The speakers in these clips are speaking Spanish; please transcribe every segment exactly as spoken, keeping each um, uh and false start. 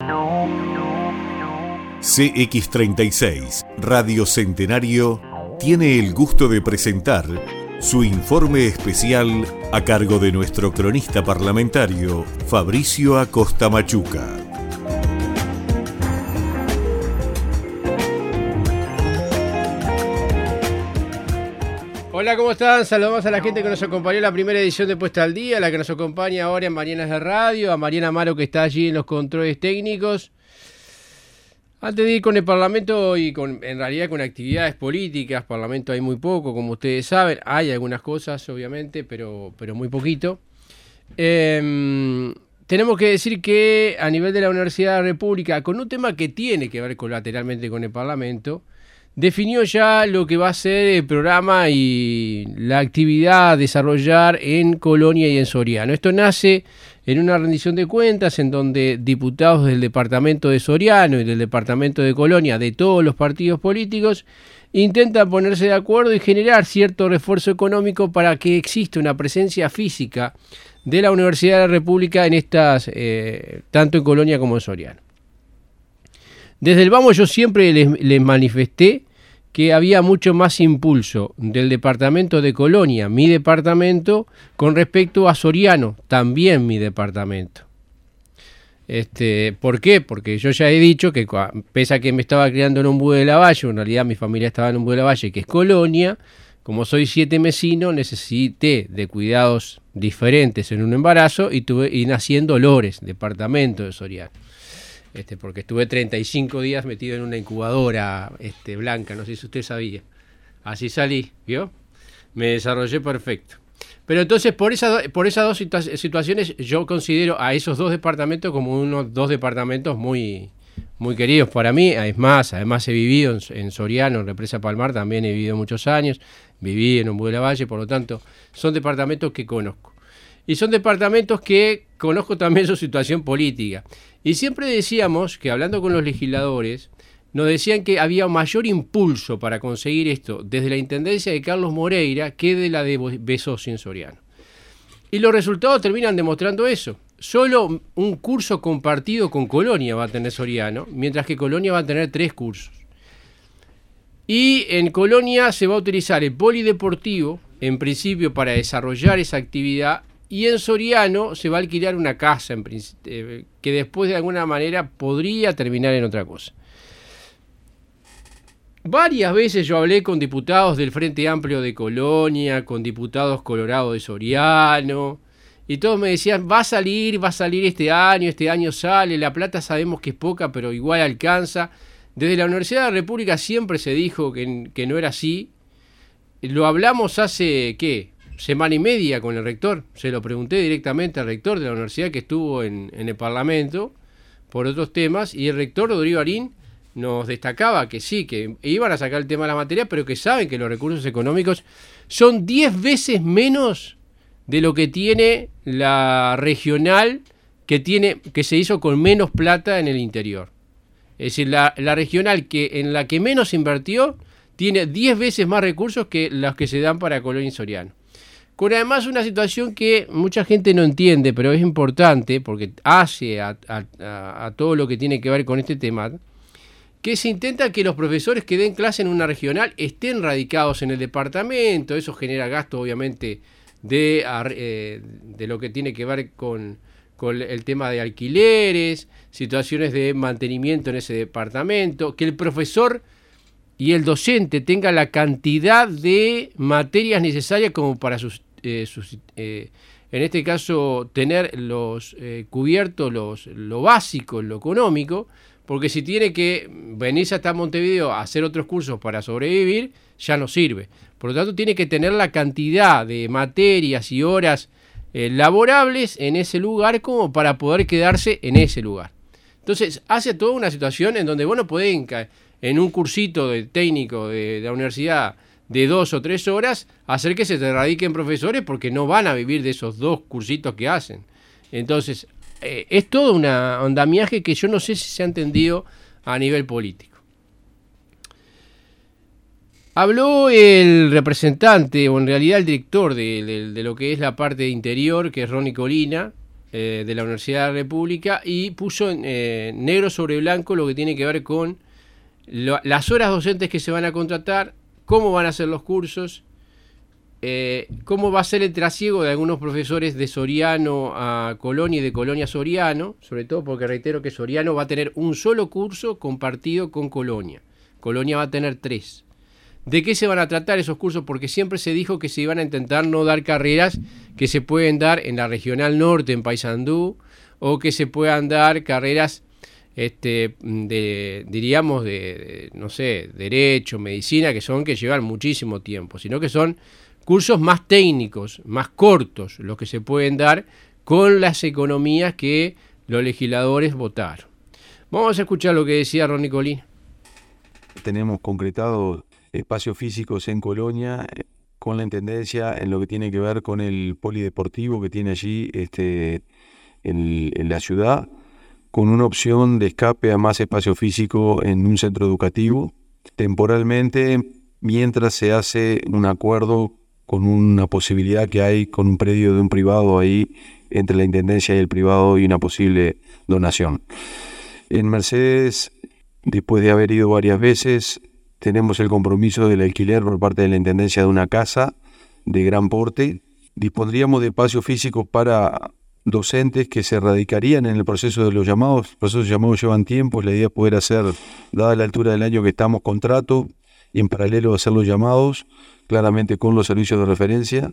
C X treinta y seis, Radio Centenario, tiene el gusto de presentar su informe especial a cargo de nuestro cronista parlamentario, Fabricio Acosta Machuca. Hola, ¿cómo están? Saludamos a la gente que nos acompañó en la primera edición de Puesta al Día, la que nos acompaña ahora en Mañanas de Radio, a Mariana Amaro, que está allí en los controles técnicos. Antes de ir con el Parlamento y con, en realidad con actividades políticas, Parlamento hay muy poco, como ustedes saben, hay algunas cosas obviamente, pero, pero muy poquito. Eh, tenemos que decir que a nivel de la Universidad de la República, con un tema que tiene que ver colateralmente con el Parlamento, definió ya lo que va a ser el programa y la actividad a desarrollar en Colonia y en Soriano. Esto nace en una rendición de cuentas en donde diputados del departamento de Soriano y del departamento de Colonia, de todos los partidos políticos, intentan ponerse de acuerdo y generar cierto refuerzo económico para que exista una presencia física de la Universidad de la República en estas, eh, tanto en Colonia como en Soriano. Desde el vamos yo siempre les, les manifesté que había mucho más impulso del departamento de Colonia, mi departamento, con respecto a Soriano, también mi departamento. Este, ¿Por qué? Porque yo ya he dicho que, pese a que me estaba criando en Ombú de la Valle, en realidad mi familia estaba en Ombú de la Valle, que es Colonia, como soy siete mesino, necesité de cuidados diferentes en un embarazo y, tuve, y nací en Dolores, departamento de Soriano. Este, porque estuve treinta y cinco días metido en una incubadora este, blanca, no sé si usted sabía. Así salí, ¿vio? Me desarrollé perfecto. Pero entonces, por, esa, por esas dos situa- situaciones, yo considero a esos dos departamentos como unos dos departamentos muy, muy queridos para mí. Es más, además he vivido en, en Soriano, en Represa Palmar, también he vivido muchos años. Viví en Ombú de la Valle, por lo tanto, son departamentos que conozco. Y son departamentos que conozco también su situación política. Y siempre decíamos que, hablando con los legisladores, nos decían que había mayor impulso para conseguir esto desde la intendencia de Carlos Moreira que de la de Bezosi en Soriano. Y los resultados terminan demostrando eso. Solo un curso compartido con Colonia va a tener Soriano, mientras que Colonia va a tener tres cursos. Y en Colonia se va a utilizar el polideportivo, en principio para desarrollar esa actividad, y en Soriano se va a alquilar una casa en eh, que después de alguna manera podría terminar en otra cosa. Varias veces yo hablé con diputados del Frente Amplio de Colonia, con diputados colorados de Soriano, y todos me decían, va a salir, va a salir este año, este año sale, la plata sabemos que es poca, pero igual alcanza. Desde la Universidad de la República siempre se dijo que, que no era así. Lo hablamos hace, ¿qué?, semana y media con el rector. Se lo pregunté directamente al rector de la universidad, que estuvo en, en el Parlamento por otros temas, y el rector Rodrigo Arín nos destacaba que sí, que iban a sacar el tema de la materia, pero que saben que los recursos económicos son diez veces menos de lo que tiene la regional, que, tiene, que se hizo con menos plata en el interior. Es decir, la, la regional que en la que menos invirtió tiene diez veces más recursos que los que se dan para Colonia y Soriano. Con además una situación que mucha gente no entiende, pero es importante porque hace a, a, a todo lo que tiene que ver con este tema, que se intenta que los profesores que den clase en una regional estén radicados en el departamento. Eso genera gasto, obviamente, de, eh, de lo que tiene que ver con, con el tema de alquileres, situaciones de mantenimiento en ese departamento, que el profesor y el docente tengan la cantidad de materias necesarias como para sus Eh, sus, eh, en este caso tener los eh, cubiertos los, lo básico, lo económico, porque si tiene que venirse hasta Montevideo a hacer otros cursos para sobrevivir, ya no sirve. Por lo tanto, tiene que tener la cantidad de materias y horas eh, laborables en ese lugar como para poder quedarse en ese lugar. Entonces, hace toda una situación en donde vos no podés en un cursito de técnico de, de la universidad de dos o tres horas, hacer que se te radiquen profesores porque no van a vivir de esos dos cursitos que hacen. Entonces, eh, es todo un andamiaje que yo no sé si se ha entendido a nivel político. Habló el representante, o en realidad el director de, de, de lo que es la parte interior, que es Ronnie Colina, eh, de la Universidad de la República y puso eh, negro sobre blanco lo que tiene que ver con lo, las horas docentes que se van a contratar, cómo van a ser los cursos, eh, cómo va a ser el trasiego de algunos profesores de Soriano a Colonia y de Colonia a Soriano, sobre todo porque reitero que Soriano va a tener un solo curso compartido con Colonia. Colonia va a tener tres. ¿De qué se van a tratar esos cursos? Porque siempre se dijo que se iban a intentar no dar carreras que se pueden dar en la Regional Norte, en Paysandú, o que se puedan dar carreras, este, de, diríamos, de, de, no sé, Derecho, Medicina, que son que llevan muchísimo tiempo, sino que son cursos más técnicos, más cortos, los que se pueden dar con las economías que los legisladores votaron. Vamos a escuchar lo que decía Ronnie Colín. Tenemos concretado espacios físicos en Colonia con la Intendencia en lo que tiene que ver con el polideportivo que tiene allí este, en, en la ciudad, con una opción de escape a más espacio físico en un centro educativo, temporalmente, mientras se hace un acuerdo con una posibilidad que hay con un predio de un privado ahí, entre la Intendencia y el privado, y una posible donación. En Mercedes, después de haber ido varias veces, tenemos el compromiso del alquiler por parte de la Intendencia de una casa de gran porte. Dispondríamos de espacios físicos para docentes que se radicarían en el proceso de los llamados. Los procesos de llamados llevan tiempo, la idea es poder hacer, dada la altura del año que estamos, contrato y en paralelo hacer los llamados, claramente con los servicios de referencia.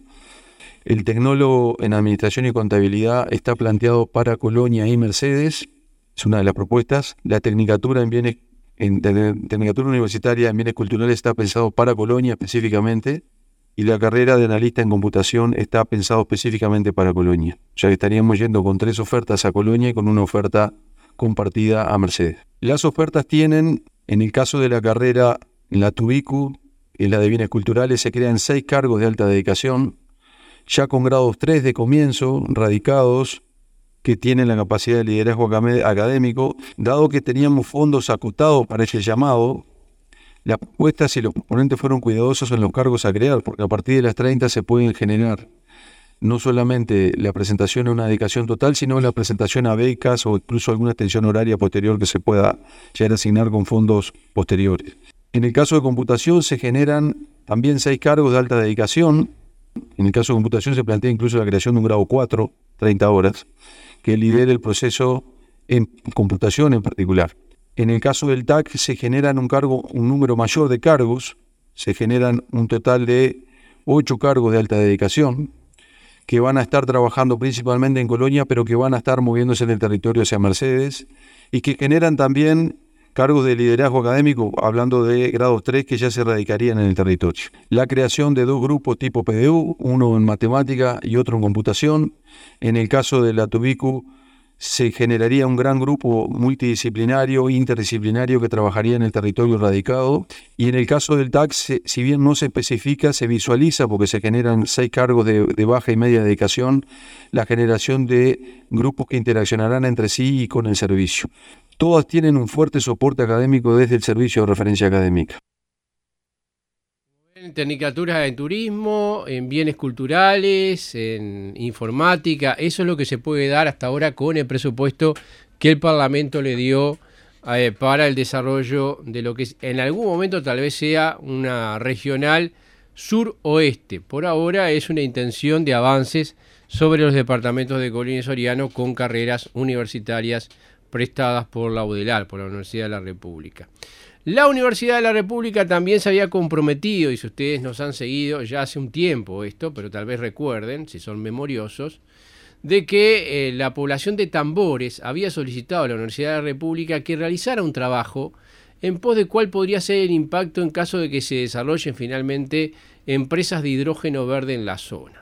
El tecnólogo en Administración y Contabilidad está planteado para Colonia y Mercedes, es una de las propuestas. La Tecnicatura en Bienes En Tecnicatura Universitaria en Bienes Culturales está pensado para Colonia específicamente, y la carrera de analista en computación está pensado específicamente para Colonia, ya que estaríamos yendo con tres ofertas a Colonia y con una oferta compartida a Mercedes. Las ofertas tienen, en el caso de la carrera en la Tubicu, en la de Bienes Culturales, se crean seis cargos de alta dedicación, ya con grados tres de comienzo, radicados, que tienen la capacidad de liderazgo académico. Dado que teníamos fondos acotados para ese llamado, la propuesta, si los proponentes fueron cuidadosos en los cargos a crear, porque a partir de las treinta se pueden generar no solamente la presentación a una dedicación total, sino la presentación a becas o incluso alguna extensión horaria posterior que se pueda llegar a asignar con fondos posteriores. En el caso de computación se generan también seis cargos de alta dedicación. En el caso de computación se plantea incluso la creación de un grado cuatro, treinta horas, que lidere el proceso en computación en particular. En el caso del T A C se generan un cargo, un número mayor de cargos, se generan un total de ocho cargos de alta dedicación, que van a estar trabajando principalmente en Colonia, pero que van a estar moviéndose en el territorio hacia Mercedes, y que generan también cargos de liderazgo académico, hablando de grados tres que ya se radicarían en el territorio. La creación de dos grupos tipo P D U, uno en matemática y otro en computación. En el caso de la Tubicu se generaría un gran grupo multidisciplinario, interdisciplinario, que trabajaría en el territorio radicado. Y en el caso del T A C, si bien no se especifica, se visualiza, porque se generan seis cargos de, de baja y media dedicación, la generación de grupos que interaccionarán entre sí y con el servicio. Todas tienen un fuerte soporte académico desde el servicio de referencia académica. En Tecnicatura en Turismo, en Bienes Culturales, en Informática, eso es lo que se puede dar hasta ahora con el presupuesto que el Parlamento le dio eh, para el desarrollo de lo que en algún momento tal vez sea una regional sur-oeste. Por ahora es una intención de avances sobre los departamentos de Colonia y Soriano con carreras universitarias prestadas por la UDELAR, por la Universidad de la República. La Universidad de la República también se había comprometido, y si ustedes nos han seguido ya hace un tiempo esto, pero tal vez recuerden, si son memoriosos, de que eh, la población de Tambores había solicitado a la Universidad de la República que realizara un trabajo en pos de cuál podría ser el impacto en caso de que se desarrollen finalmente empresas de hidrógeno verde en la zona.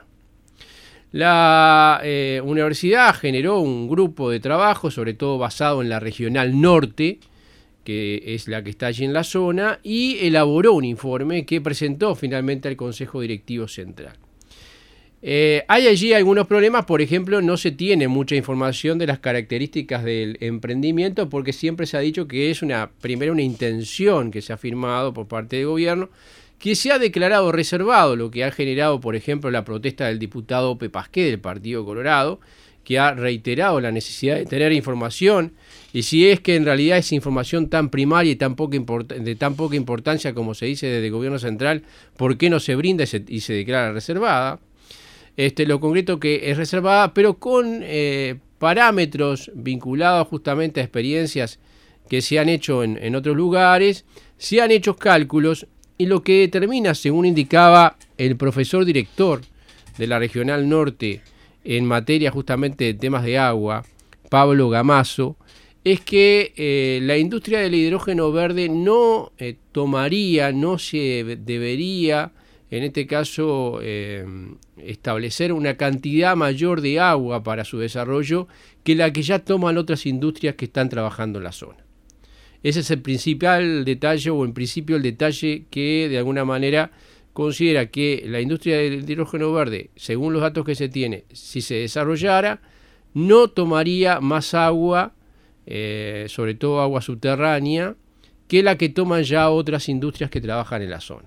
La eh, universidad generó un grupo de trabajo, sobre todo basado en la Regional Norte, que es la que está allí en la zona, y elaboró un informe que presentó finalmente al Consejo Directivo Central. Eh, hay allí algunos problemas, por ejemplo, no se tiene mucha información de las características del emprendimiento, porque siempre se ha dicho que es una, primero una intención que se ha firmado por parte del gobierno, que se ha declarado reservado, lo que ha generado, por ejemplo, la protesta del diputado Pepasqué del Partido Colorado, que ha reiterado la necesidad de tener información, y si es que en realidad esa información tan primaria y tan poca import- de tan poca importancia como se dice desde el gobierno central, ¿por qué no se brinda y se, y se declara reservada? Este, lo concreto que es reservada, pero con eh, parámetros vinculados justamente a experiencias que se han hecho en, en otros lugares, se han hecho cálculos, y lo que determina, según indicaba el profesor director de la Regional Norte en materia justamente de temas de agua, Pablo Gamazo, es que eh, la industria del hidrógeno verde no eh, tomaría, no se debería, en este caso, eh, establecer una cantidad mayor de agua para su desarrollo que la que ya toman otras industrias que están trabajando en la zona. Ese es el principal detalle, o en principio el detalle que de alguna manera considera que la industria del hidrógeno verde, según los datos que se tiene, si se desarrollara, no tomaría más agua, eh, sobre todo agua subterránea, que la que toman ya otras industrias que trabajan en la zona.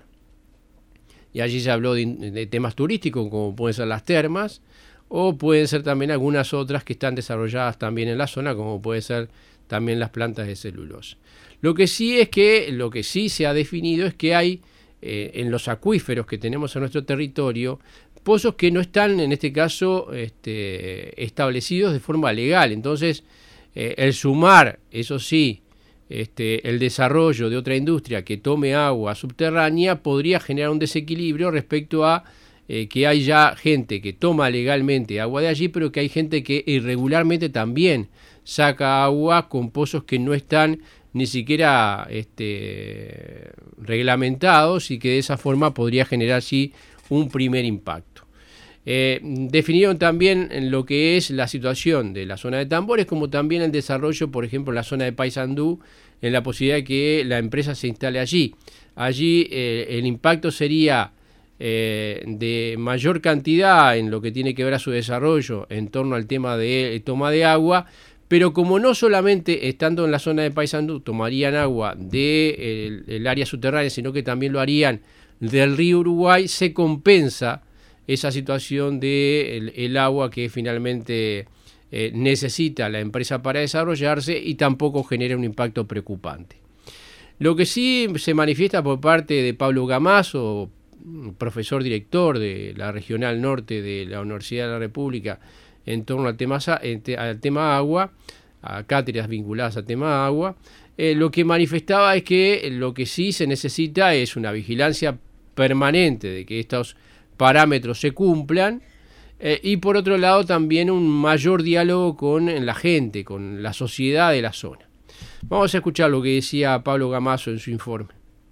Y allí se habló de, de temas turísticos, como pueden ser las termas, o pueden ser también algunas otras que están desarrolladas también en la zona, como pueden ser también las plantas de celulosa. Lo que sí es que, lo que sí se ha definido es que hay eh, en los acuíferos que tenemos en nuestro territorio, pozos que no están, en este caso, este, establecidos de forma legal. Entonces, eh, el sumar, eso sí, este, el desarrollo de otra industria que tome agua subterránea podría generar un desequilibrio respecto a eh, que hay ya gente que toma legalmente agua de allí, pero que hay gente que irregularmente también saca agua con pozos que no están ni siquiera este, reglamentados, y que de esa forma podría generar sí un primer impacto. Eh, definieron también lo que es la situación de la zona de Tambores, como también el desarrollo, por ejemplo, en la zona de Paysandú, en la posibilidad de que la empresa se instale allí. Allí eh, el impacto sería eh, de mayor cantidad en lo que tiene que ver a su desarrollo en torno al tema de toma de agua, pero como no solamente estando en la zona de Paysandú tomarían agua del de área subterránea, sino que también lo harían del río Uruguay, se compensa esa situación del de el agua que finalmente eh, necesita la empresa para desarrollarse, y tampoco genera un impacto preocupante. Lo que sí se manifiesta por parte de Pablo Gamazo, profesor director de la Regional Norte de la Universidad de la República, en torno al tema, al tema agua, a cátedras vinculadas al tema agua, eh, lo que manifestaba es que lo que sí se necesita es una vigilancia permanente de que estos parámetros se cumplan, eh, y por otro lado también un mayor diálogo con la gente, con la sociedad de la zona. Vamos a escuchar lo que decía Pablo Gamazo en su informe.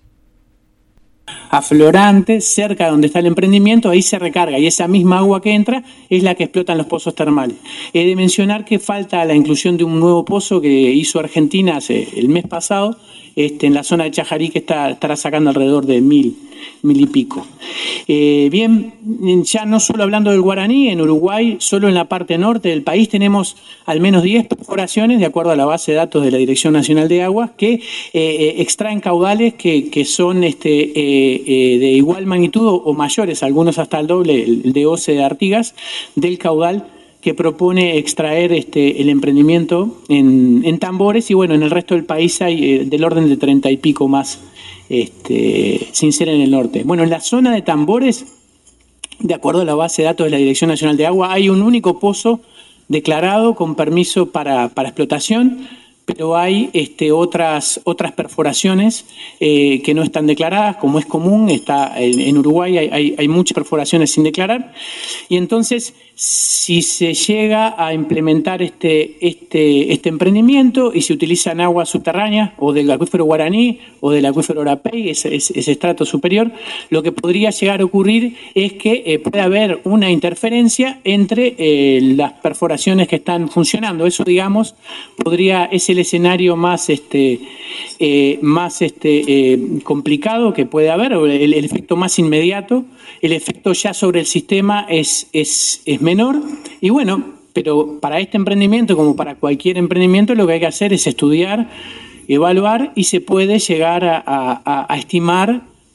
Aflorante, cerca de donde está el emprendimiento, ahí se recarga, y esa misma agua que entra es la que explotan los pozos termales. He de mencionar que falta la inclusión de un nuevo pozo que hizo Argentina hace el mes pasado, este, en la zona de Chajarí, que está, estará sacando alrededor de mil, mil y pico. Eh, bien, ya no solo hablando del Guaraní, en Uruguay, solo en la parte norte del país tenemos al menos diez perforaciones, de acuerdo a la base de datos de la Dirección Nacional de Aguas, que eh, eh, extraen caudales que, que son este, eh, eh, de igual magnitud o mayores, algunos hasta el doble, el de Oce de Artigas, del caudal que propone extraer este, el emprendimiento en, en Tambores, y bueno, en el resto del país hay eh, del orden de treinta y pico más, este, sin ser en el norte. Bueno, en la zona de Tambores, de acuerdo a la base de datos de la Dirección Nacional de Agua, hay un único pozo declarado con permiso para, para explotación, pero hay este, otras, otras perforaciones eh, que no están declaradas, como es común. Está en, en Uruguay hay, hay, hay muchas perforaciones sin declarar, y entonces si se llega a implementar este, este, este emprendimiento y se utilizan aguas subterráneas o del acuífero Guaraní o del acuífero Orapey, ese, ese, ese estrato superior, lo que podría llegar a ocurrir es que eh, puede haber una interferencia entre eh, las perforaciones que están funcionando. Eso, digamos, podría, es el escenario más, este, eh, más este, eh, complicado que puede haber, o el, el efecto más inmediato. El efecto ya sobre el sistema es, es, es menor, y bueno, pero para este emprendimiento, como para cualquier emprendimiento, lo que hay que hacer es estudiar, evaluar, y se puede llegar a, a, a estimar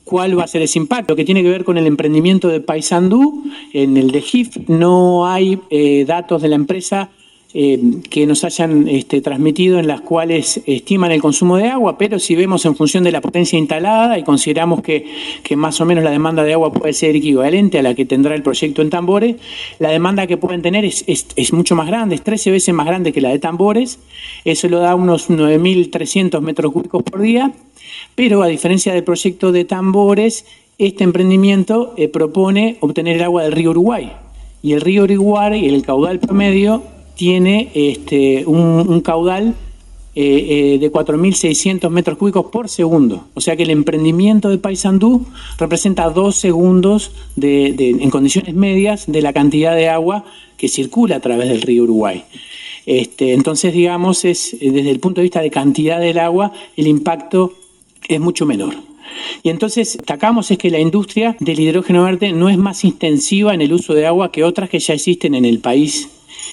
cuál va a ser ese impacto. Lo que tiene que ver con el emprendimiento de Paysandú, en el de G I F no hay eh, datos de la empresa eh, que nos hayan este, transmitido en las cuales estiman el consumo de agua, pero si vemos en función de la potencia instalada y consideramos que, que más o menos la demanda de agua puede ser equivalente a la que tendrá el proyecto en Tambores, la demanda que pueden tener es, es, es mucho más grande, es trece veces más grande que la de Tambores, eso lo da unos nueve mil trescientos metros cúbicos por día, pero a diferencia del proyecto de Tambores, este emprendimiento eh, propone obtener el agua del río Uruguay, y el río Uruguay, el caudal promedio, tiene este, un, un caudal eh, eh, de cuatro mil seiscientos metros cúbicos por segundo. O sea que el emprendimiento de Paysandú representa dos segundos de, de, en condiciones medias de la cantidad de agua que circula a través del río Uruguay. Este, entonces, digamos, es desde el punto de vista de cantidad del agua, el impacto es mucho menor. Y entonces, destacamos es que la industria del hidrógeno verde no es más intensiva en el uso de agua que otras que ya existen en el país.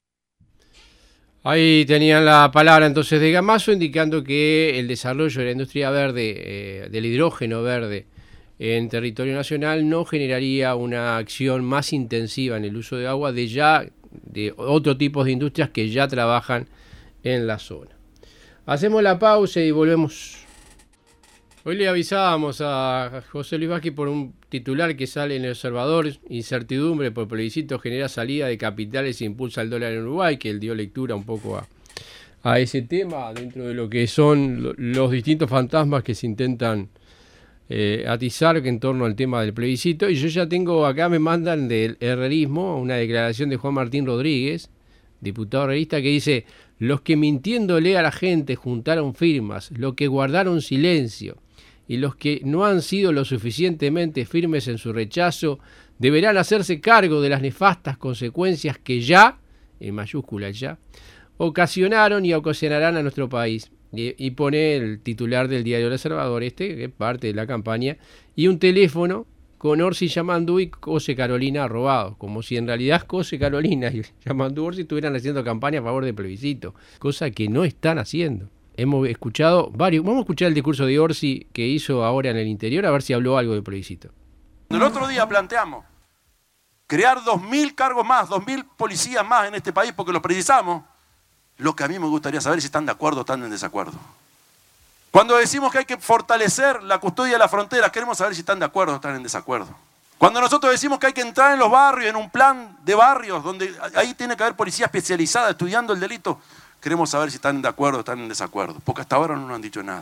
Ahí tenían la palabra entonces de Gamazo indicando que el desarrollo de la industria verde, eh, del hidrógeno verde en territorio nacional no generaría una acción más intensiva en el uso de agua de ya de otro tipo de industrias que ya trabajan en la zona. Hacemos la pausa y volvemos. Hoy le avisábamos a José Luis Vázquez por un titular que sale en El Observador: incertidumbre por plebiscito genera salida de capitales e impulsa el dólar en Uruguay, que él dio lectura un poco a, a ese tema dentro de lo que son los distintos fantasmas que se intentan eh, atizar en torno al tema del plebiscito. Y yo ya tengo acá, me mandan del herrerismo, una declaración de Juan Martín Rodríguez, diputado herrerista, que dice: los que mintiéndole a la gente juntaron firmas, los que guardaron silencio y los que no han sido lo suficientemente firmes en su rechazo deberán hacerse cargo de las nefastas consecuencias que ya, en mayúscula ya, ocasionaron y ocasionarán a nuestro país. Y, y pone el titular del diario El Observador, este, que es parte de la campaña, y un teléfono con Orsi Yamandú y José Carolina robados, como si en realidad José Carolina y Yamandú Orsi estuvieran haciendo campaña a favor del plebiscito, cosa que no están haciendo. Hemos escuchado varios, vamos a escuchar el discurso de Orsi que hizo ahora en el interior, a ver si habló algo del plebiscito. El otro día planteamos crear dos mil cargos más, dos mil policías más en este país porque los precisamos. Lo que a mí me gustaría saber es si están de acuerdo o están en desacuerdo. Cuando decimos que hay que fortalecer la custodia de la frontera, queremos saber si están de acuerdo o están en desacuerdo. Cuando nosotros decimos que hay que entrar en los barrios, en un plan de barrios, donde ahí tiene que haber policía especializada estudiando el delito, queremos saber si están de acuerdo o están en desacuerdo, porque hasta ahora no nos han dicho nada.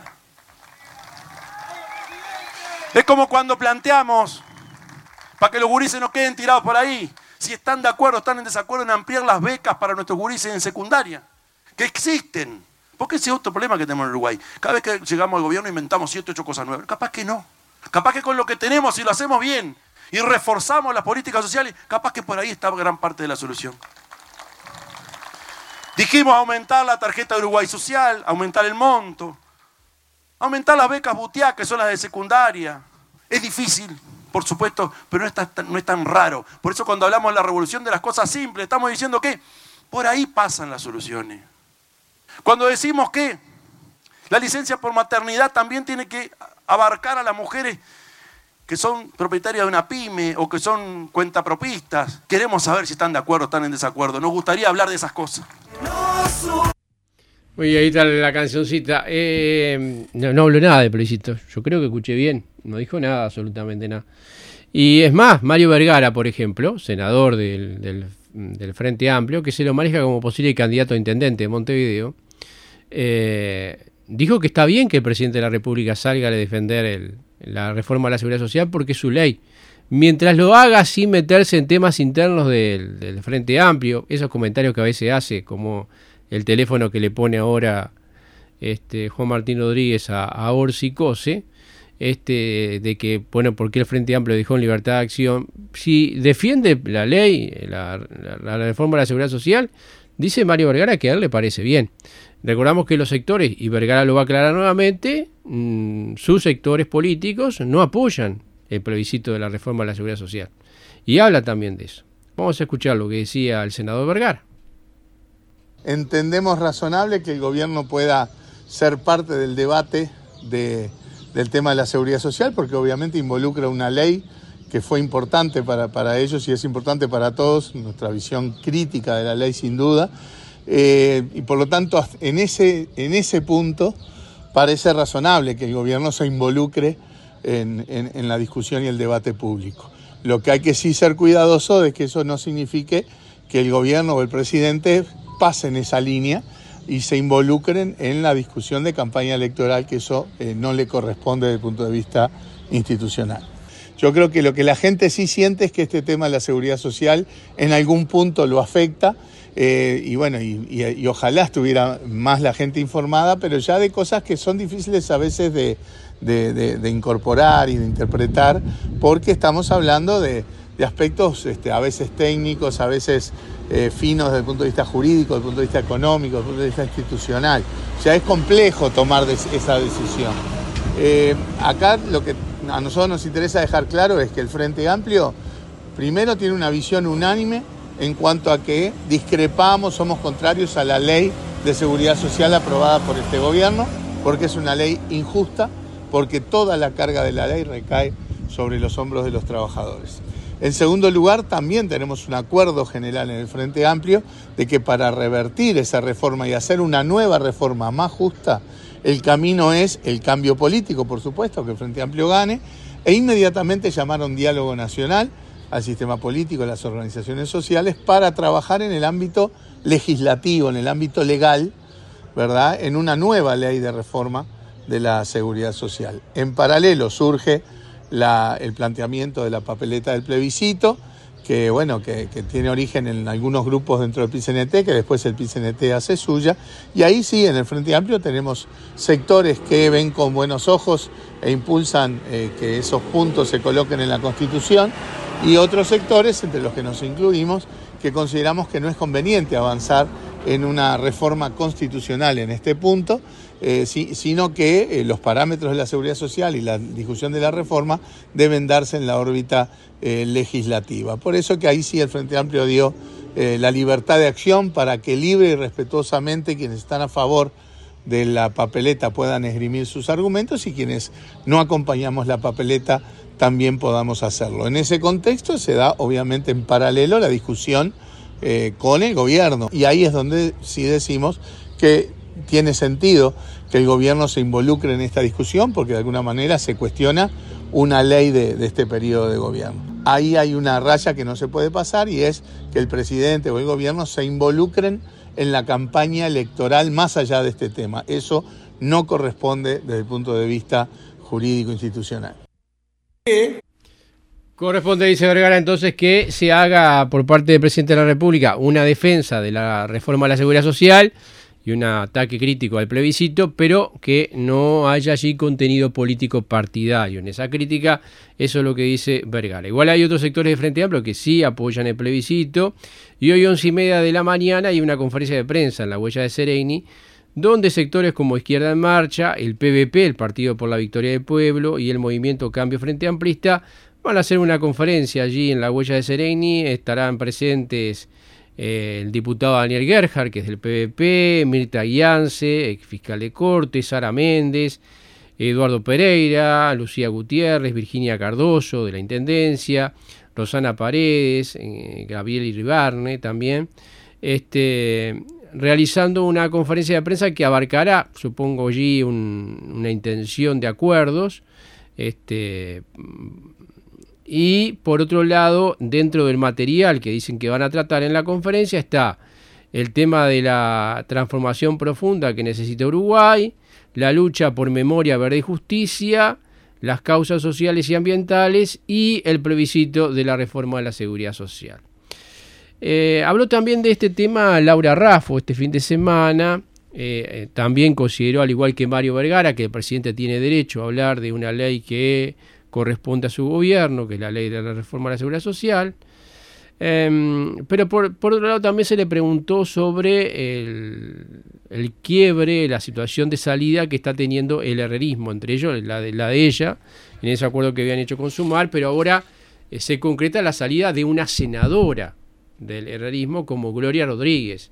Es como cuando planteamos, para que los gurises no queden tirados por ahí, si están de acuerdo o están en desacuerdo en ampliar las becas para nuestros gurises en secundaria, que existen. Porque ese es otro problema que tenemos en Uruguay. Cada vez que llegamos al gobierno inventamos siete, ocho cosas nuevas. Capaz que no. Capaz que con lo que tenemos, si lo hacemos bien y reforzamos las políticas sociales, capaz que por ahí está gran parte de la solución. Dijimos aumentar la tarjeta de Uruguay Social, aumentar el monto, aumentar las becas Butiá, que son las de secundaria. Es difícil, por supuesto, pero no es tan, no es tan raro. Por eso cuando hablamos de la revolución de las cosas simples, estamos diciendo que por ahí pasan las soluciones. Cuando decimos que la licencia por maternidad también tiene que abarcar a las mujeres que son propietarias de una pyme o que son cuentapropistas, queremos saber si están de acuerdo o están en desacuerdo. Nos gustaría hablar de esas cosas. Muy bien, ahí está la cancioncita. Eh, no, no habló nada de plebiscito. Yo creo que escuché bien. No dijo nada, absolutamente nada. Y es más, Mario Vergara, por ejemplo, senador del, del, del Frente Amplio, que se lo maneja como posible candidato a intendente de Montevideo, eh, dijo que está bien que el presidente de la República salga a defender el, la reforma a la Seguridad Social porque es su ley. Mientras lo haga sin meterse en temas internos del, del Frente Amplio, esos comentarios que a veces hace, como el teléfono que le pone ahora este, Juan Martín Rodríguez a, a Orsi Cose, este, de que, bueno, ¿por qué el Frente Amplio dejó en libertad de acción? Si defiende la ley, la, la, la reforma de la Seguridad Social, dice Mario Vergara que a él le parece bien. Recordamos que los sectores, y Vergara lo va a aclarar nuevamente, mmm, sus sectores políticos no apoyan el plebiscito de la reforma de la Seguridad Social. Y habla también de eso. Vamos a escuchar lo que decía el senador Vergara. Entendemos razonable que el gobierno pueda ser parte del debate de del tema de la seguridad social, porque obviamente involucra una ley que fue importante para, para ellos y es importante para todos, nuestra visión crítica de la ley sin duda, eh, y por lo tanto en ese, en ese punto parece razonable que el gobierno se involucre en, en, en la discusión y el debate público. Lo que hay que sí ser cuidadoso de que eso no signifique que el gobierno o el presidente pasen esa línea y se involucren en la discusión de campaña electoral, que eso eh, no le corresponde desde el punto de vista institucional. Yo creo que lo que la gente sí siente es que este tema de la seguridad social en algún punto lo afecta eh, y bueno, y, y, y ojalá estuviera más la gente informada, pero ya de cosas que son difíciles a veces de, de, de, de incorporar y de interpretar, porque estamos hablando de, de aspectos este, a veces técnicos, a veces eh, finos desde el punto de vista jurídico, desde el punto de vista económico, desde el punto de vista institucional. Ya es complejo tomar des, esa decisión. Eh, acá lo que a nosotros nos interesa dejar claro es que el Frente Amplio primero tiene una visión unánime en cuanto a que discrepamos, somos contrarios a la ley de seguridad social aprobada por este gobierno, porque es una ley injusta, porque toda la carga de la ley recae sobre los hombros de los trabajadores. En segundo lugar, también tenemos un acuerdo general en el Frente Amplio de que para revertir esa reforma y hacer una nueva reforma más justa, el camino es el cambio político, por supuesto, que el Frente Amplio gane, e inmediatamente llamar a un diálogo nacional al sistema político, a las organizaciones sociales, para trabajar en el ámbito legislativo, en el ámbito legal, ¿verdad?, en una nueva ley de reforma de la seguridad social. En paralelo surge la, el planteamiento de la papeleta del plebiscito, que bueno, que, que tiene origen en algunos grupos dentro del P I C N T, que después el P I C N T hace suya, y ahí sí, en el Frente Amplio tenemos sectores que ven con buenos ojos e impulsan eh, que esos puntos se coloquen en la Constitución, y otros sectores, entre los que nos incluimos, que consideramos que no es conveniente avanzar en una reforma constitucional en este punto, eh, si, sino que eh, los parámetros de la seguridad social y la discusión de la reforma deben darse en la órbita eh, legislativa. Por eso que ahí sí el Frente Amplio dio eh, la libertad de acción para que libre y respetuosamente quienes están a favor de la papeleta puedan esgrimir sus argumentos y quienes no acompañamos la papeleta también podamos hacerlo. En ese contexto se da obviamente en paralelo la discusión eh, con el gobierno, y ahí es donde sí decimos que tiene sentido que el gobierno se involucre en esta discusión, porque de alguna manera se cuestiona una ley de, de este periodo de gobierno. Ahí hay una raya que no se puede pasar, y es que el presidente o el gobierno se involucren en la campaña electoral más allá de este tema. Eso no corresponde desde el punto de vista jurídico institucional. Corresponde, dice Vergara, entonces que se haga por parte del presidente de la República una defensa de la reforma de la seguridad social y un ataque crítico al plebiscito, pero que no haya allí contenido político partidario en esa crítica. Eso es lo que dice Vergara. Igual hay otros sectores de Frente Amplio que sí apoyan el plebiscito, y hoy once y media de la mañana hay una conferencia de prensa en la Huella de Seregni, donde sectores como Izquierda en Marcha, el P V P, el Partido por la Victoria del Pueblo, y el Movimiento Cambio Frente Amplista van a hacer una conferencia allí en la Huella de Seregni. Estarán presentes eh, el diputado Daniel Gerhard, que es del P V P, Mirta Guiance, ex fiscal de Corte, Sara Méndez, Eduardo Pereira, Lucía Gutiérrez, Virginia Cardoso de la Intendencia, Rosana Paredes, eh, Gabriel Iribarne también, este, realizando una conferencia de prensa que abarcará, supongo allí, un, una intención de acuerdos, este... Y por otro lado, dentro del material que dicen que van a tratar en la conferencia está el tema de la transformación profunda que necesita Uruguay, la lucha por memoria, verdad y justicia, las causas sociales y ambientales y el plebiscito de la reforma de la seguridad social. Eh, habló también de este tema Laura Raffo este fin de semana. Eh, también consideró, al igual que Mario Vergara, que el presidente tiene derecho a hablar de una ley que corresponde a su gobierno, que es la ley de la reforma de la seguridad social. Eh, pero por, por otro lado también se le preguntó sobre el, el quiebre, la situación de salida que está teniendo el herrerismo, entre ellos la de, la de ella, en ese acuerdo que habían hecho con Sumar, pero ahora eh, se concreta la salida de una senadora del herrerismo como Gloria Rodríguez,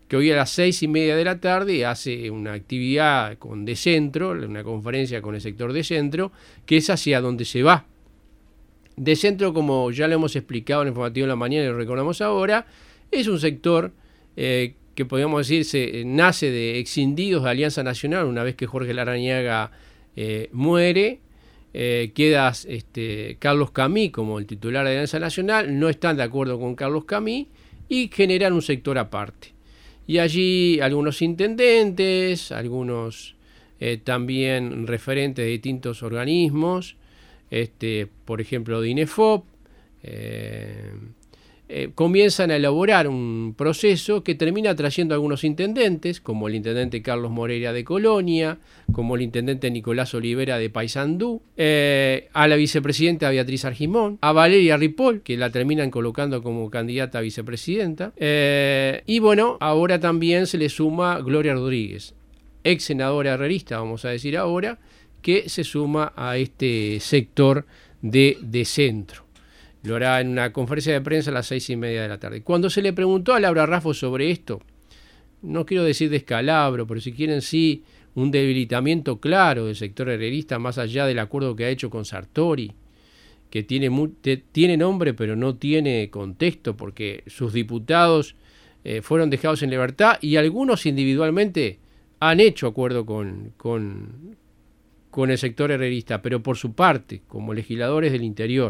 que hoy a las seis y media de la tarde hace una actividad con Decentro, una conferencia con el sector Decentro, que es hacia donde se va. Decentro, como ya lo hemos explicado en el informativo de la mañana y lo recordamos ahora, es un sector eh, que podríamos decir se, nace de excindidos de Alianza Nacional. Una vez que Jorge Larrañaga eh, muere, eh, queda este, Carlos Camí como el titular de Alianza Nacional, no están de acuerdo con Carlos Camí y generan un sector aparte. Y allí algunos intendentes, algunos eh, también referentes de distintos organismos, este, por ejemplo de INEFOP, eh, eh, comienzan a elaborar un proceso que termina trayendo a algunos intendentes, como el intendente Carlos Moreira de Colonia, como el intendente Nicolás Olivera de Paysandú, eh, a la vicepresidenta Beatriz Argimón, a Valeria Ripoll, que la terminan colocando como candidata a vicepresidenta, eh, y bueno, ahora también se le suma Gloria Rodríguez, ex senadora herrerista, vamos a decir ahora, que se suma a este sector de, de centro. Lo hará en una conferencia de prensa a las seis y media de la tarde. Cuando se le preguntó a Laura Raffo sobre esto, no quiero decir descalabro, pero si quieren sí, un debilitamiento claro del sector herrerista más allá del acuerdo que ha hecho con Sartori, que tiene, muy, te, tiene nombre pero no tiene contexto porque sus diputados eh, fueron dejados en libertad y algunos individualmente han hecho acuerdo con, con, con el sector herrerista, pero por su parte, como legisladores del interior,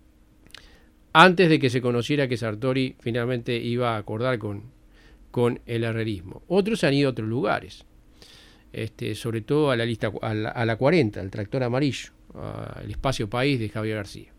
antes de que se conociera que Sartori finalmente iba a acordar con, con el herrerismo. Otros han ido a otros lugares, este, sobre todo a la lista a la, a la cuarenta, el tractor amarillo, el espacio país de Javier García.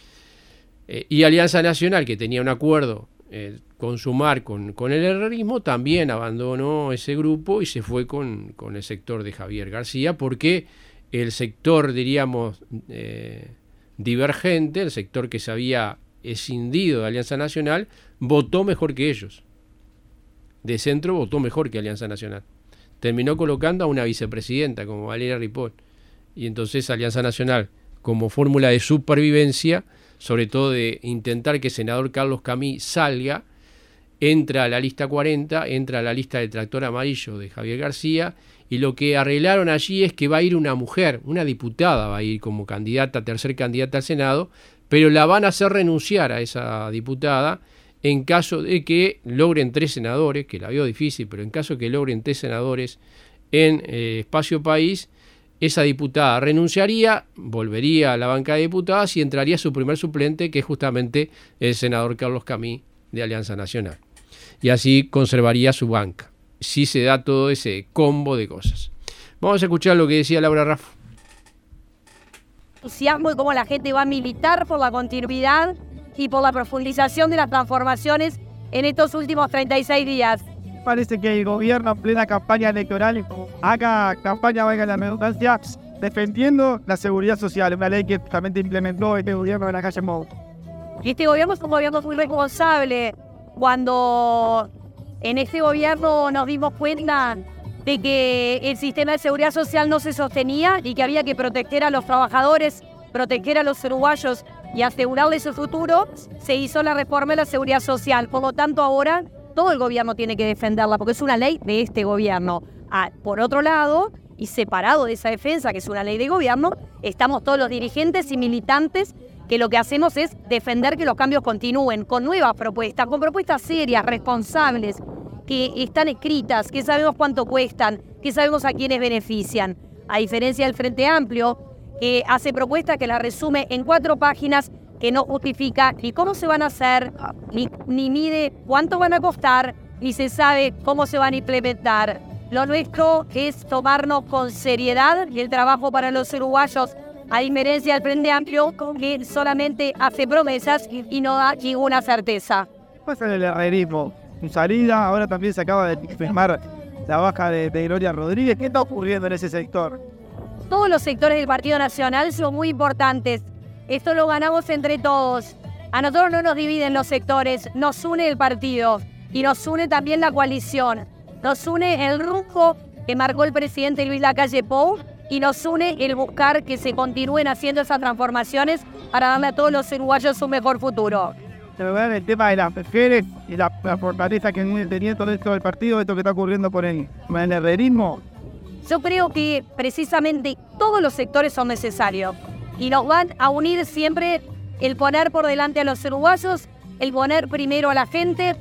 Eh, y Alianza Nacional, que tenía un acuerdo eh, con Sumar con, con el herrerismo, también abandonó ese grupo y se fue con, con el sector de Javier García, porque el sector, diríamos, eh, divergente, el sector que se había escindido de Alianza Nacional, votó mejor que ellos. De centro votó mejor que Alianza Nacional. Terminó colocando a una vicepresidenta como Valeria Ripoll. Y entonces Alianza Nacional, como fórmula de supervivencia, sobre todo de intentar que el senador Carlos Camí salga, entra a la lista cuarenta, entra a la lista de tractor amarillo de Javier García, y lo que arreglaron allí es que va a ir una mujer, una diputada va a ir como candidata, tercer candidata al Senado, pero la van a hacer renunciar a esa diputada en caso de que logren tres senadores, que la veo difícil, pero en caso de que logren tres senadores en eh, Espacio País, esa diputada renunciaría, volvería a la banca de diputadas y entraría su primer suplente, que es justamente el senador Carlos Camí de Alianza Nacional. Y así conservaría su banca, si se da todo ese combo de cosas. Vamos a escuchar lo que decía Laura Raffo. Entusiasmo y cómo la gente va a militar por la continuidad y por la profundización de las transformaciones en estos últimos treinta y seis días. Parece que el gobierno en plena campaña electoral haga campaña, valga la redundancia, defendiendo la seguridad social, una ley que justamente implementó este gobierno de la calle Mou. Y este gobierno es un gobierno muy responsable. Cuando en este gobierno nos dimos cuenta de que el sistema de seguridad social no se sostenía y que había que proteger a los trabajadores, proteger a los uruguayos y asegurarles su futuro, se hizo la reforma de la seguridad social. Por lo tanto, ahora todo el gobierno tiene que defenderla porque es una ley de este gobierno. Ah, por otro lado, y separado de esa defensa, que es una ley de gobierno, estamos todos los dirigentes y militantes que lo que hacemos es defender que los cambios continúen con nuevas propuestas, con propuestas serias, responsables, que están escritas, que sabemos cuánto cuestan, que sabemos a quiénes benefician. A diferencia del Frente Amplio, que hace propuestas que la resume en cuatro páginas, que no justifica ni cómo se van a hacer, ni, ni mide cuánto van a costar, ni se sabe cómo se van a implementar. Lo nuestro es tomarnos con seriedad y el trabajo para los uruguayos, a diferencia del Frente Amplio, que solamente hace promesas y no da ninguna certeza. ¿Qué pasa en el herrerismo? Su salida, ahora también se acaba de firmar la baja de, de Gloria Rodríguez. ¿Qué está ocurriendo en ese sector? Todos los sectores del Partido Nacional son muy importantes. Esto lo ganamos entre todos. A nosotros no nos dividen los sectores, nos une el partido y nos une también la coalición. Nos une el rumbo que marcó el presidente Luis Lacalle Pou y nos une el buscar que se continúen haciendo esas transformaciones para darle a todos los uruguayos un mejor futuro. ver el tema de las mujeres y la, la fortaleza que viene teniendo dentro del partido, esto que está ocurriendo por el, con el herrerismo? Yo creo que precisamente todos los sectores son necesarios y nos van a unir siempre el poner por delante a los uruguayos, el poner primero a la gente.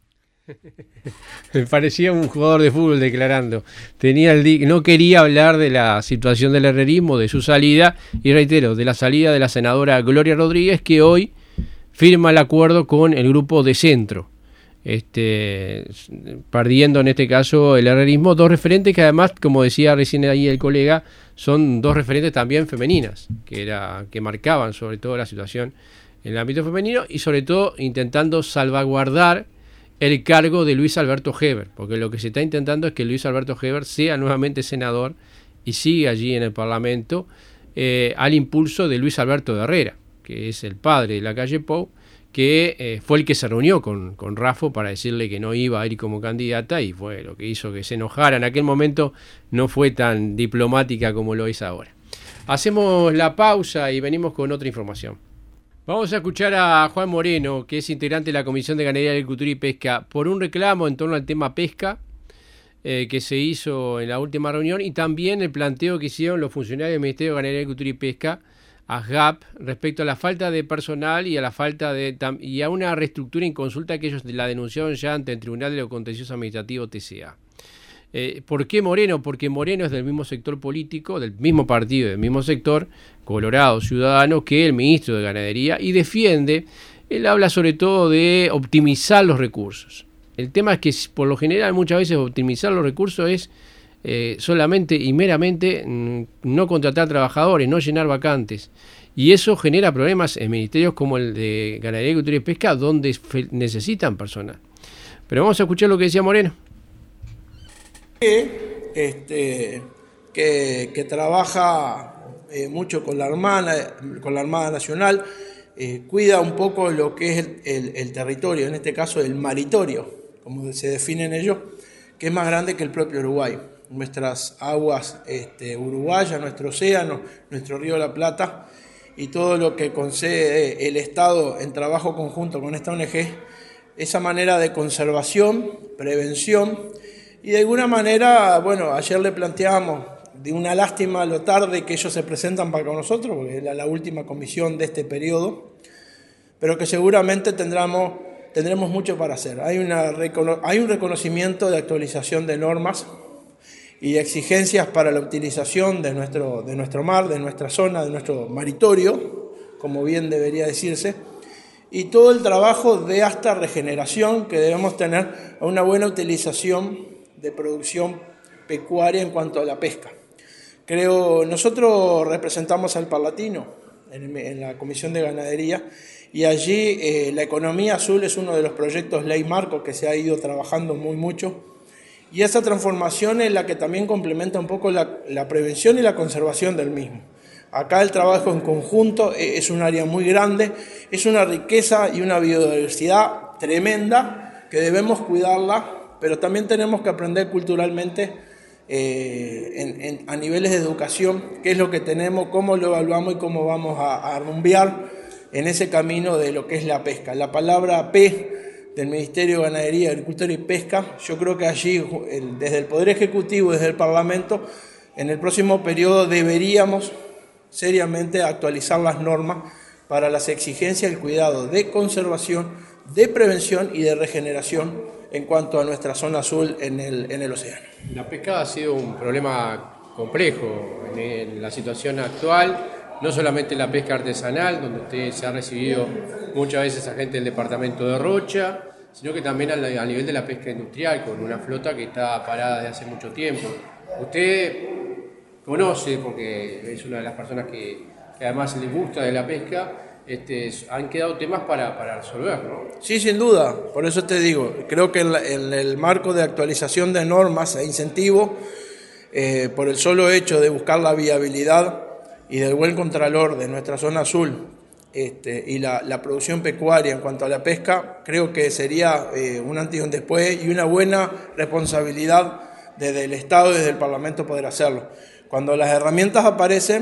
Me parecía un jugador de fútbol declarando. Tenía el di- no quería hablar de la situación del herrerismo, de su salida, y reitero, de la salida de la senadora Gloria Rodríguez, que hoy firma el acuerdo con el grupo de centro, este, perdiendo en este caso el herrerismo, dos referentes que además, como decía recién ahí el colega, son dos referentes también femeninas, que, era, que marcaban sobre todo la situación en el ámbito femenino y sobre todo intentando salvaguardar el cargo de Luis Alberto Heber, porque lo que se está intentando es que Luis Alberto Heber sea nuevamente senador y siga allí en el Parlamento eh, al impulso de Luis Alberto de Herrera, que es el padre de la calle Pou, que eh, fue el que se reunió con, con Raffo para decirle que no iba a ir como candidata y fue lo que hizo que se enojara. En aquel momento no fue tan diplomática como lo es ahora. Hacemos la pausa y venimos con otra información. Vamos a escuchar a Juan Moreno, que es integrante de la Comisión de Ganadería, Agricultura y Pesca, por un reclamo en torno al tema pesca eh, que se hizo en la última reunión y también el planteo que hicieron los funcionarios del Ministerio de Ganadería, Agricultura y Pesca, A G A P, respecto a la falta de personal y a la falta de y a una reestructura en consulta que ellos la denunciaron ya ante el Tribunal de lo Contencioso Administrativo T C A. Eh, ¿Por qué Moreno? Porque Moreno es del mismo sector político, del mismo partido, del mismo sector, Colorado Ciudadano, que el ministro de Ganadería, y defiende, él habla sobre todo de optimizar los recursos. El tema es que por lo general muchas veces optimizar los recursos es eh, solamente y meramente mm, no contratar trabajadores, no llenar vacantes. Y eso genera problemas en ministerios como el de Ganadería, Agricultura y Pesca, donde fe- necesitan personal. Pero vamos a escuchar lo que decía Moreno. Que, este, que, que trabaja eh, mucho con la Armada, con la Armada Nacional, eh, cuida un poco lo que es el, el, el territorio, en este caso el maritorio, como se definen ellos, que es más grande que el propio Uruguay. Nuestras aguas este, uruguayas, nuestro océano, nuestro río de la Plata y todo lo que concede el Estado en trabajo conjunto con esta O N G, esa manera de conservación, prevención. Y de alguna manera, bueno, ayer le planteábamos de una lástima lo tarde que ellos se presentan para con nosotros, porque es la, la última comisión de este periodo, pero que seguramente tendremos, tendremos mucho para hacer. Hay, una, hay un reconocimiento de actualización de normas y de exigencias para la utilización de nuestro, de nuestro mar, de nuestra zona, de nuestro maritorio, como bien debería decirse, y todo el trabajo de hasta regeneración que debemos tener a una buena utilización de producción pecuaria en cuanto a la pesca. Creo, nosotros representamos al Parlatino en, en la Comisión de Ganadería y allí eh, la economía azul es uno de los proyectos ley marco que se ha ido trabajando muy mucho y esa transformación es la que también complementa un poco la, la prevención y la conservación del mismo. Acá el trabajo en conjunto es un área muy grande, es una riqueza y una biodiversidad tremenda que debemos cuidarla, pero también tenemos que aprender culturalmente eh, en, en, a niveles de educación qué es lo que tenemos, cómo lo evaluamos y cómo vamos a, a rumbear en ese camino de lo que es la pesca. La palabra P del Ministerio de Ganadería, Agricultura y Pesca, yo creo que allí, el, desde el Poder Ejecutivo, desde el Parlamento, en el próximo periodo deberíamos seriamente actualizar las normas para las exigencias y el cuidado de conservación, de prevención y de regeneración en cuanto a nuestra zona azul en el, en el océano. La pesca ha sido un problema complejo en, en la situación actual, no solamente la pesca artesanal, donde usted se ha recibido muchas veces a gente del departamento de Rocha, sino que también a, la, a nivel de la pesca industrial, con una flota que está parada desde hace mucho tiempo. Usted conoce, porque es una de las personas que, que además le gusta de la pesca, Este, han quedado temas para, para resolver, ¿no? Sí, sin duda, por eso te digo, creo que en, la, en el marco de actualización de normas e incentivos, eh, por el solo hecho de buscar la viabilidad y del buen contralor de nuestra zona azul este, y la, la producción pecuaria en cuanto a la pesca, creo que sería eh, un antes y un después y una buena responsabilidad desde el Estado y desde el Parlamento poder hacerlo. Cuando las herramientas aparecen,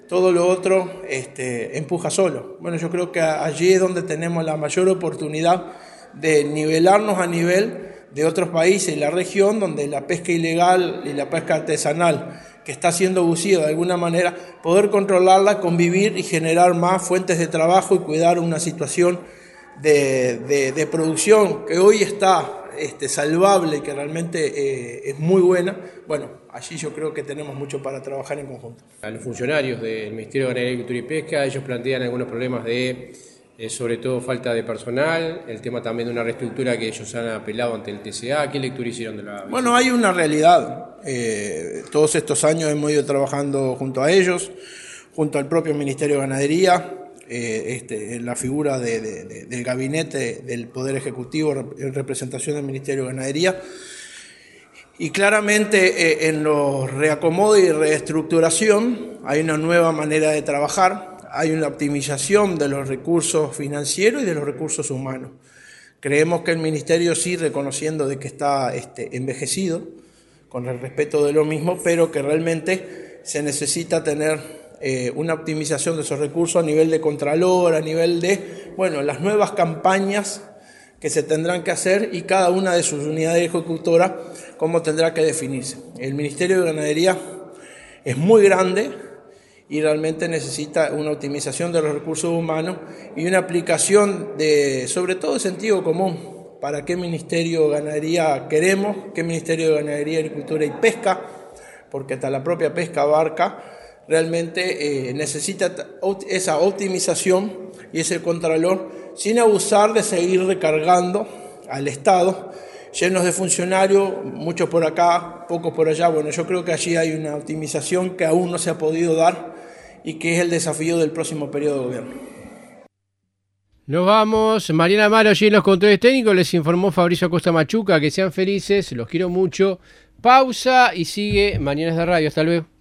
todo lo otro este, empuja solo. Bueno, yo creo que allí es donde tenemos la mayor oportunidad de nivelarnos a nivel de otros países y la región, donde la pesca ilegal y la pesca artesanal, que está siendo abusiva de alguna manera, poder controlarla, convivir y generar más fuentes de trabajo y cuidar una situación de, de, de producción que hoy está este, salvable y que realmente eh, es muy buena. Bueno, allí yo creo que tenemos mucho para trabajar en conjunto. A los funcionarios del Ministerio de Ganadería, Agricultura y Pesca, ellos plantean algunos problemas de, eh, sobre todo, falta de personal, el tema también de una reestructura que ellos han apelado ante el T C A. ¿Qué lectura hicieron de la...? Bueno, hay una realidad. Eh, todos estos años hemos ido trabajando junto a ellos, junto al propio Ministerio de Ganadería, eh, este, en la figura de, de, de, del gabinete del Poder Ejecutivo en representación del Ministerio de Ganadería. Y claramente eh, en los reacomodos y reestructuración hay una nueva manera de trabajar, hay una optimización de los recursos financieros y de los recursos humanos. Creemos que el Ministerio sí, reconociendo de que está este, envejecido, con el respeto de lo mismo, pero que realmente se necesita tener eh, una optimización de esos recursos a nivel de Contralor, a nivel de, bueno, las nuevas campañas que se tendrán que hacer y cada una de sus unidades ejecutoras cómo tendrá que definirse. El Ministerio de Ganadería es muy grande y realmente necesita una optimización de los recursos humanos y una aplicación de, sobre todo, de sentido común. Para qué Ministerio de Ganadería queremos, qué Ministerio de Ganadería, Agricultura y Pesca, porque hasta la propia pesca abarca, realmente eh, necesita esa optimización y ese contralor, sin abusar de seguir recargando al Estado, llenos de funcionarios, muchos por acá, pocos por allá. Bueno, yo creo que allí hay una optimización que aún no se ha podido dar y que es el desafío del próximo periodo de gobierno. Nos vamos. Mariana Amaro allí en los controles técnicos. Les informó Fabricio Acosta Machuca. Que sean felices. Los quiero mucho. Pausa y sigue Mañanas de Radio. Hasta luego.